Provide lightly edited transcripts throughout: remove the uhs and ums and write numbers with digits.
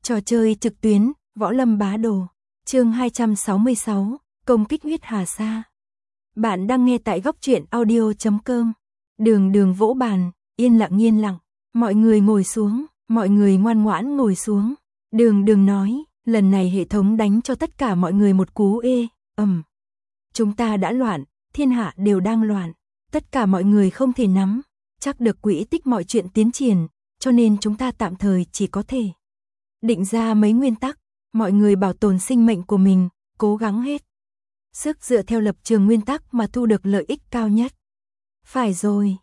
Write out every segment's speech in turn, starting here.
Trò chơi trực tuyến, Võ Lâm Bá Đồ. Chương 266, công kích huyết hà sa. Bạn đang nghe tại góc truyện audio.com. Đường vỗ bàn, yên lặng. Mọi người ngồi xuống, mọi người ngoan ngoãn ngồi xuống. Đường nói, lần này hệ thống đánh cho tất cả mọi người một cú ầm. Chúng ta đã loạn, thiên hạ đều đang loạn. Tất cả mọi người không thể nắm chắc được quỹ tích mọi chuyện tiến triển, cho nên chúng ta tạm thời chỉ có thể định ra mấy nguyên tắc, mọi người bảo tồn sinh mệnh của mình, cố gắng hết sức dựa theo lập trường nguyên tắc mà thu được lợi ích cao nhất. Phải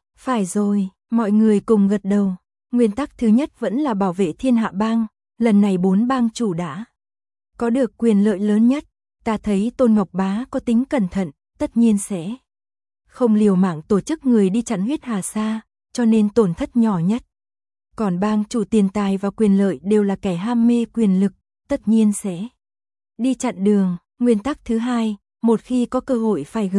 rồi, mọi người cùng gật đầu. Nguyên tắc thứ nhất vẫn là bảo vệ thiên hạ bang, lần này 4 bang chủ đã có được quyền lợi lớn nhất. Ta thấy Tôn Ngọc Bá có tính cẩn thận, tất nhiên sẽ không liều mạng tổ chức người đi chặn huyết hà sa, cho nên tổn thất nhỏ nhất. Còn bang chủ tiền tài và quyền lợi đều là kẻ ham mê quyền lực, tất nhiên sẽ đi chặn đường. Nguyên tắc thứ hai, một khi có cơ hội phải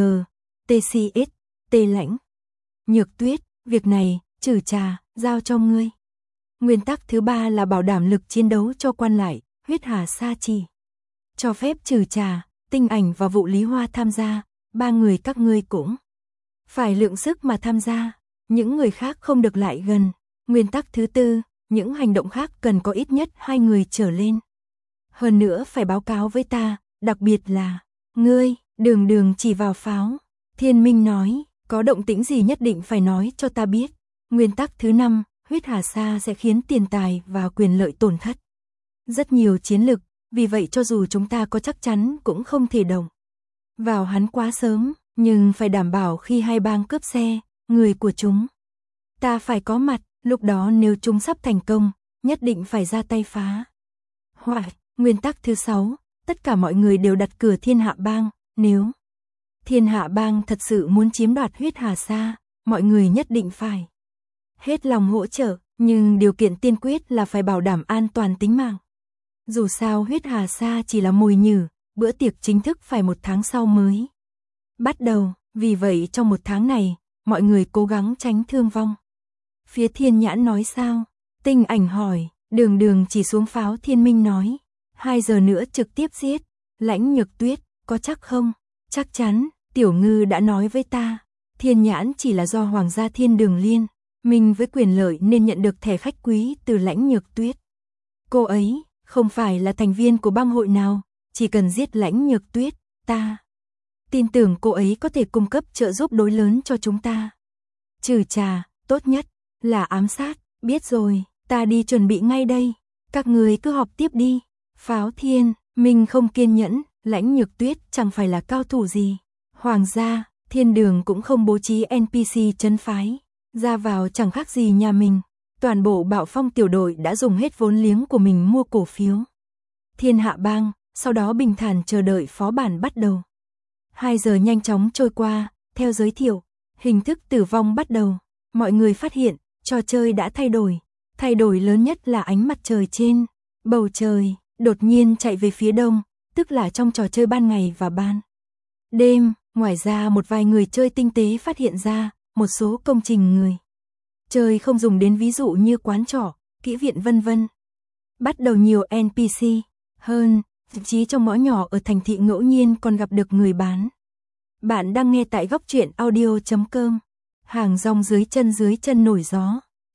TCS, Lãnh Nhược Tuyết, việc này, trừ trà, giao cho ngươi. Nguyên tắc thứ ba là bảo đảm lực chiến đấu cho quan lại, huyết hà sa chỉ cho phép trừ trà, Tinh Ảnh và Vụ Lý Hoa tham gia, 3 người các ngươi cũng phải lượng sức mà tham gia, những người khác không được lại gần. Nguyên tắc thứ tư, những hành động khác cần có ít nhất 2 người trở lên. Hơn nữa phải báo cáo với ta, đặc biệt là ngươi. Đường chỉ vào Pháo Thiên Minh nói, có động tĩnh gì nhất định phải nói cho ta biết. Nguyên tắc thứ 5, huyết hà sa sẽ khiến tiền tài và quyền lợi tổn thất rất nhiều chiến lực, vì vậy cho dù chúng ta có chắc chắn cũng không thể động vào hắn quá sớm, nhưng phải đảm bảo khi hai bang cướp xe, người của chúng ta phải có mặt, lúc đó nếu chúng sắp thành công, nhất định phải ra tay phá hoại. Nguyên tắc thứ 6, tất cả mọi người đều đặt cửa thiên hạ bang, nếu thiên hạ bang thật sự muốn chiếm đoạt huyết hà sa, mọi người nhất định phải hết lòng hỗ trợ, nhưng điều kiện tiên quyết là phải bảo đảm an toàn tính mạng. Dù sao huyết hà sa chỉ là mồi nhử, bữa tiệc chính thức phải 1 tháng sau mới bắt đầu, vì vậy trong 1 tháng này, mọi người cố gắng tránh thương vong. Phía Thiên Nhãn nói sao? Tinh Ảnh hỏi. Đường chỉ xuống Pháo Thiên Minh nói, 2 giờ nữa trực tiếp giết. Lãnh Nhược Tuyết, có chắc không? Chắc chắn, Tiểu Ngư đã nói với ta. Thiên Nhãn chỉ là do Hoàng gia Thiên Đường Liên minh với quyền lợi nên nhận được thẻ khách quý từ Lãnh Nhược Tuyết. Cô ấy không phải là thành viên của bang hội nào, chỉ cần giết Lãnh Nhược Tuyết, ta tin tưởng cô ấy có thể cung cấp trợ giúp đối lớn cho chúng ta. Trừ trà, tốt nhất là ám sát. Biết rồi, ta đi chuẩn bị ngay đây. Các người cứ họp tiếp đi. Pháo Thiên Minh không kiên nhẫn, Lãnh Nhược Tuyết chẳng phải là cao thủ gì. Hoàng gia, Thiên Đường cũng không bố trí NPC trấn phái, ra vào chẳng khác gì nhà mình. Toàn bộ Bạo Phong tiểu đội đã dùng hết vốn liếng của mình mua cổ phiếu Thiên Hạ Bang, sau đó bình thản chờ đợi phó bản bắt đầu. 2 giờ nhanh chóng trôi qua, theo giới thiệu, hình thức tử vong bắt đầu. Mọi người phát hiện, trò chơi đã thay đổi lớn nhất là ánh mặt trời trên bầu trời đột nhiên chạy về phía đông, tức là trong trò chơi ban ngày và ban đêm. Ngoài ra một vài người chơi tinh tế phát hiện ra một số công trình người chơi không dùng đến, ví dụ như quán trọ, kỹ viện vân vân. Bắt đầu nhiều NPC hơn, thậm chí trong ngõ nhỏ ở thành thị ngẫu nhiên còn gặp được người bán. Bạn đang nghe tại góc truyện audio.com. Hàng rong dưới chân nổi gió.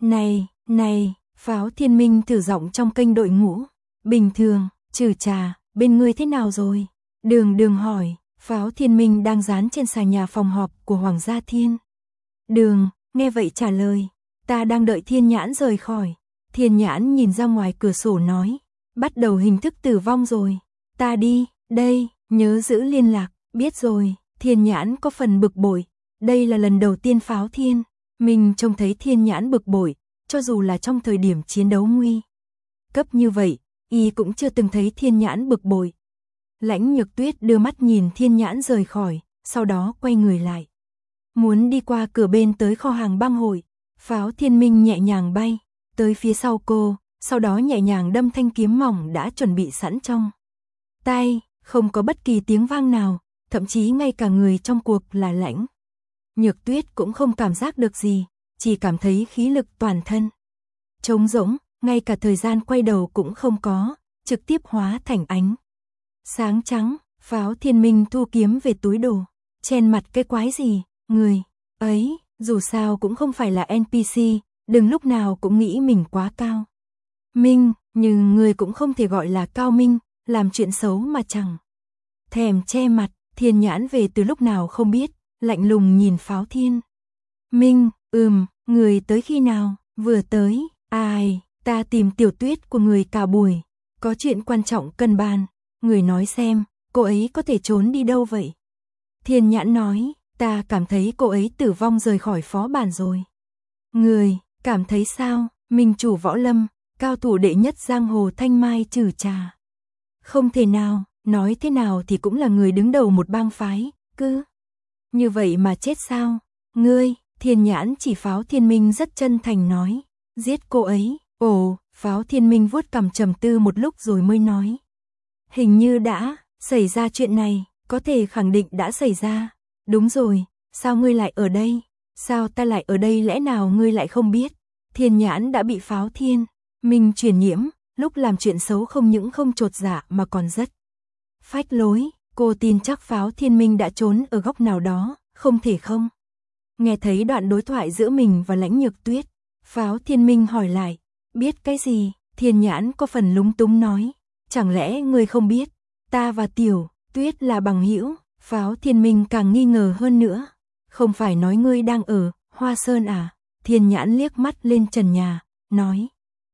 Này, Pháo Thiên Minh thử giọng trong kênh đội ngũ. Bình thường, trừ trà, bên ngươi thế nào rồi? Đường hỏi. Pháo Thiên Minh đang dán trên xà nhà phòng họp của Hoàng gia Thiên Đường, nghe vậy trả lời. Ta đang đợi Thiên Nhãn rời khỏi. Thiên Nhãn nhìn ra ngoài cửa sổ nói. Bắt đầu hình thức tử vong rồi. Ta đi, đây, nhớ giữ liên lạc. Biết rồi. Thiên Nhãn có phần bực bội. Đây là lần đầu tiên Pháo Thiên Minh trông thấy Thiên Nhãn bực bội, cho dù là trong thời điểm chiến đấu nguy cấp như vậy, y cũng chưa từng thấy Thiên Nhãn bực bội. Lãnh Nhược Tuyết đưa mắt nhìn Thiên Nhãn rời khỏi, sau đó quay người lại, muốn đi qua cửa bên tới kho hàng bang hội. Pháo Thiên Minh nhẹ nhàng bay tới phía sau cô, sau đó nhẹ nhàng đâm thanh kiếm mỏng đã chuẩn bị sẵn trong tay, không có bất kỳ tiếng vang nào, thậm chí ngay cả người trong cuộc là Lãnh Nhược Tuyết cũng không cảm giác được gì, chỉ cảm thấy khí lực toàn thân trống rỗng. ngay cả thời gian quay đầu cũng không có, trực tiếp hóa thành ánh sáng trắng. Pháo Thiên Minh thu kiếm về túi đồ, chen mặt cái quái gì, người ấy, dù sao cũng không phải là NPC, đừng lúc nào cũng nghĩ mình quá cao minh, nhưng người cũng không thể gọi là cao minh, làm chuyện xấu mà chẳng thèm che mặt. Thiên Nhãn về từ lúc nào không biết, lạnh lùng nhìn Pháo Thiên Minh, người tới khi nào? Vừa tới. Ai, ta tìm Tiểu Tuyết của người cả buổi, có chuyện quan trọng cần bàn. Người nói xem, cô ấy có thể trốn đi đâu vậy? Thiên Nhãn nói, ta cảm thấy cô ấy tử vong rời khỏi phó bản rồi. Người, cảm thấy sao? Minh chủ võ lâm, cao thủ đệ nhất giang hồ Thanh Mai Trừ Trà. Không thể nào, nói thế nào thì cũng là người đứng đầu một bang phái, cứ như vậy mà chết sao? Ngươi, Thiên Nhãn chỉ Pháo Thiên Minh rất chân thành nói, giết cô ấy. Ồ, Pháo Thiên Minh vuốt cằm trầm tư một lúc rồi mới nói, hình như đã xảy ra chuyện này, có thể khẳng định đã xảy ra. Đúng rồi, sao ngươi lại ở đây? Sao ta lại ở đây, lẽ nào ngươi lại không biết? Thiên Nhãn đã bị Pháo Thiên Minh truyền nhiễm, lúc làm chuyện xấu không những không chột dạ mà còn rất phách lối. Cô tin chắc Pháo Thiên Minh đã trốn ở góc nào đó, không thể không. Nghe thấy đoạn đối thoại giữa mình và Lãnh Nhược Tuyết, Pháo Thiên Minh hỏi lại, biết cái gì? Thiên Nhãn có phần lúng túng nói, chẳng lẽ ngươi không biết, ta và Tiểu Tuyết là bằng hữu? Pháo Thiên Minh càng nghi ngờ hơn nữa, không phải nói ngươi đang ở Hoa Sơn à? Thiên Nhãn liếc mắt lên trần nhà, nói,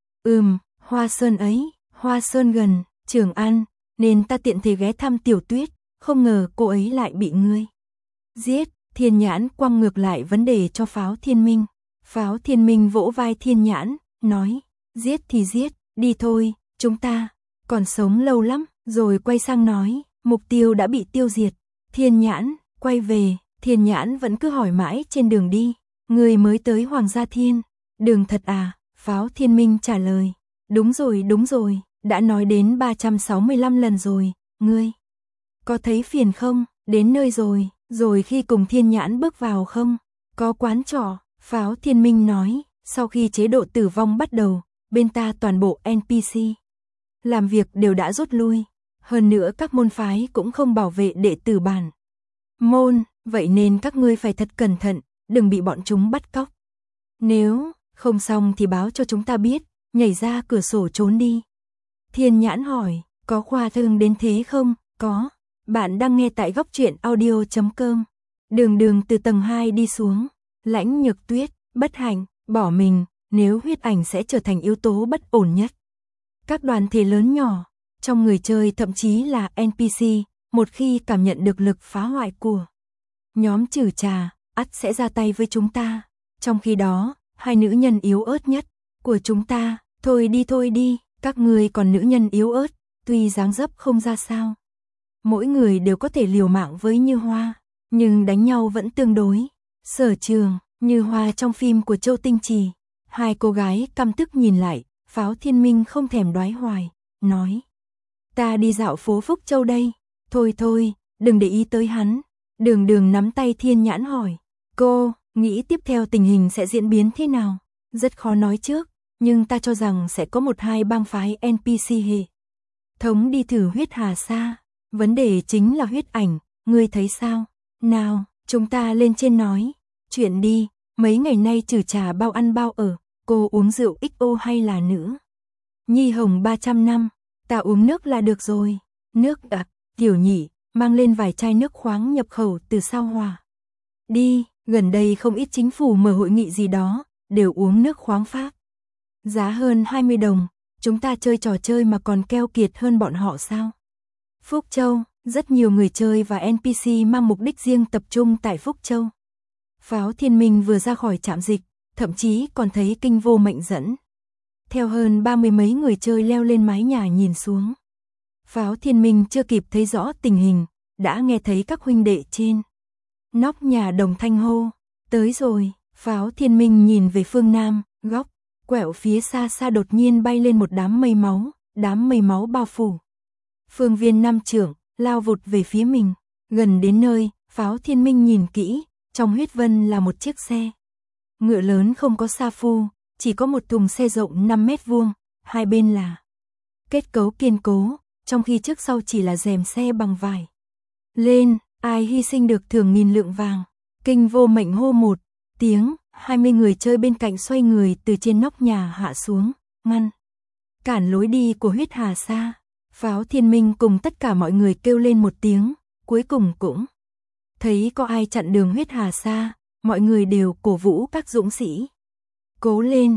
Hoa Sơn ấy, Hoa Sơn gần Trường An, nên ta tiện thể ghé thăm Tiểu Tuyết, không ngờ cô ấy lại bị ngươi giết. Thiên Nhãn quăng ngược lại vấn đề cho Pháo Thiên Minh. Pháo Thiên Minh vỗ vai Thiên Nhãn, nói, giết thì giết, đi thôi, chúng ta còn sống lâu lắm. Rồi quay sang nói, mục tiêu đã bị tiêu diệt. Thiên Nhãn quay về, Thiên Nhãn vẫn cứ hỏi mãi trên đường đi, người mới tới Hoàng Gia Thiên Đường thật à? Pháo Thiên Minh trả lời, đúng rồi, đã nói đến 365 lần rồi, ngươi có thấy phiền không? Đến nơi rồi khi cùng Thiên Nhãn bước vào không? Có quán trọ. Pháo Thiên Minh nói, sau khi chế độ tử vong bắt đầu, bên ta toàn bộ NPC làm việc đều đã rút lui, hơn nữa các môn phái cũng không bảo vệ đệ tử bản môn, vậy nên các ngươi phải thật cẩn thận, đừng bị bọn chúng bắt cóc. Nếu không xong thì báo cho chúng ta biết, nhảy ra cửa sổ trốn đi. Thiên Nhãn hỏi, có khoa trương đến thế không? Có. Bạn đang nghe tại góc truyện audio.com. Đường từ tầng 2 đi xuống. Lãnh Nhược Tuyết, bất hạnh, bỏ mình, nếu huyết ảnh sẽ trở thành yếu tố bất ổn nhất. Các đoàn thể lớn nhỏ, trong người chơi thậm chí là NPC, một khi cảm nhận được lực phá hoại của nhóm Trừ Trà, ắt sẽ ra tay với chúng ta. Trong khi đó, hai nữ nhân yếu ớt nhất của chúng ta, thôi đi, các ngươi còn nữ nhân yếu ớt, tuy dáng dấp không ra sao. Mỗi người đều có thể liều mạng với Như Hoa, nhưng đánh nhau vẫn tương đối. Sở Trường, Như Hoa trong phim của Châu Tinh Trì. Hai cô gái căm tức nhìn lại, Pháo Thiên Minh không thèm đoái hoài, nói, ta đi dạo phố Phúc Châu đây. Thôi, đừng để ý tới hắn. Đường nắm tay Thiên Nhãn hỏi, cô nghĩ tiếp theo tình hình sẽ diễn biến thế nào? Rất khó nói trước, nhưng ta cho rằng sẽ có 1-2 bang phái NPC hệ thống đi thử huyết hà sa. Vấn đề chính là huyết ảnh, ngươi thấy sao? Nào, chúng ta lên trên nói chuyện đi, mấy ngày nay Trừ Trà bao ăn bao ở, cô uống rượu XO hay là nữ nhi hồng 300 năm, ta uống nước là được rồi. Nước Tiểu Nhị, mang lên vài chai nước khoáng nhập khẩu từ Sao Hòa. Đi, gần đây không ít chính phủ mở hội nghị gì đó, đều uống nước khoáng Pháp. Giá hơn 20 đồng, chúng ta chơi trò chơi mà còn keo kiệt hơn bọn họ sao? Phúc Châu, rất nhiều người chơi và NPC mang mục đích riêng tập trung tại Phúc Châu. Pháo Thiên Minh vừa ra khỏi trạm dịch, thậm chí còn thấy Kinh Vô Mệnh dẫn theo hơn 30 mấy người chơi leo lên mái nhà nhìn xuống. Pháo Thiên Minh chưa kịp thấy rõ tình hình, đã nghe thấy các huynh đệ trên nóc nhà đồng thanh hô, tới rồi. Pháo Thiên Minh nhìn về phương nam, góc quẹo phía xa đột nhiên bay lên một đám mây máu bao phủ phương viên 5 trượng, lao vụt về phía mình. Gần đến nơi, Pháo Thiên Minh nhìn kỹ, trong huyết vân là một chiếc xe ngựa lớn không có sa phu, chỉ có một thùng xe rộng 5 mét vuông, hai bên là kết cấu kiên cố, trong khi trước sau chỉ là rèm xe bằng vải. Lên, ai hy sinh được thưởng 1000 lượng vàng. Kinh Vô Mệnh hô một tiếng, 20 người chơi bên cạnh xoay người từ trên nóc nhà hạ xuống, ngăn cản lối đi của Huyết Hà Sa. Pháo Thiên Minh cùng tất cả mọi người kêu lên một tiếng, cuối cùng cũng thấy có ai chặn đường Huyết Hà Sa, mọi người đều cổ vũ các dũng sĩ. Cố lên,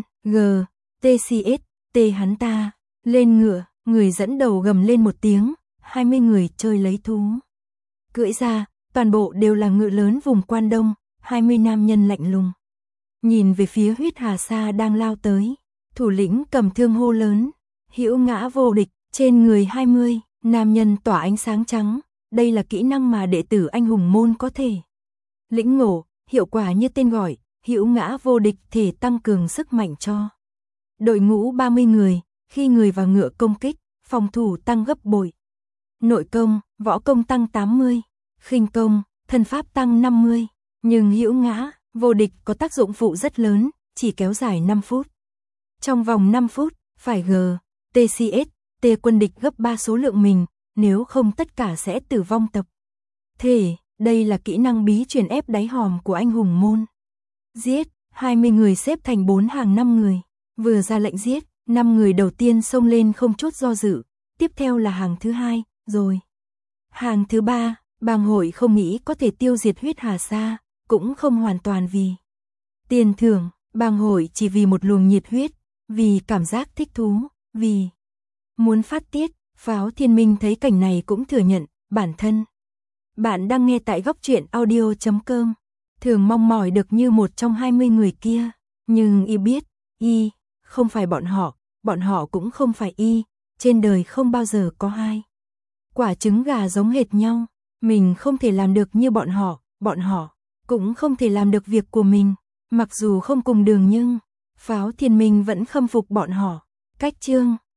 TCS, T hắn ta, lên ngựa, người dẫn đầu gầm lên một tiếng, 20 người chơi lấy thú cưỡi ra, toàn bộ đều là ngựa lớn vùng Quan Đông, 20 nam nhân lạnh lùng. Nhìn về phía Huyết Hà Sa đang lao tới, thủ lĩnh cầm thương hô lớn, hữu ngã vô địch, trên người 20, nam nhân tỏa ánh sáng trắng, đây là kỹ năng mà đệ tử anh hùng môn có thể lĩnh ngộ, hiệu quả như tên gọi, hữu ngã vô địch thể tăng cường sức mạnh cho đội ngũ 30 người, khi người và ngựa công kích, phòng thủ tăng gấp bội. Nội công, võ công tăng 80, khinh công, thân pháp tăng 50, nhưng hữu ngã vô địch có tác dụng phụ rất lớn, chỉ kéo dài 5 phút. Trong vòng 5 phút, phải TCS, T quân địch gấp 3 số lượng mình, nếu không tất cả sẽ tử vong tập thể. Đây là kỹ năng bí truyền ép đáy hòm của anh hùng môn. Giết, 20 người xếp thành 4 hàng 5 người, vừa ra lệnh giết, 5 người đầu tiên xông lên không chút do dự, tiếp theo là hàng thứ 2, rồi hàng thứ 3, bang hội không nghĩ có thể tiêu diệt Huyết Hà Sa, cũng không hoàn toàn vì tiền thưởng, bang hội chỉ vì một luồng nhiệt huyết, vì cảm giác thích thú, vì muốn phát tiết. Pháo Thiên Minh thấy cảnh này cũng thừa nhận, bản thân bạn đang nghe tại góc truyện audio.com, thường mong mỏi được như một trong 20 người kia, nhưng y biết, y không phải bọn họ cũng không phải y, trên đời không bao giờ có hai quả trứng gà giống hệt nhau, mình không thể làm được như bọn họ cũng không thể làm được việc của mình, mặc dù không cùng đường nhưng Pháo Thiên Minh vẫn khâm phục bọn họ. Cách chương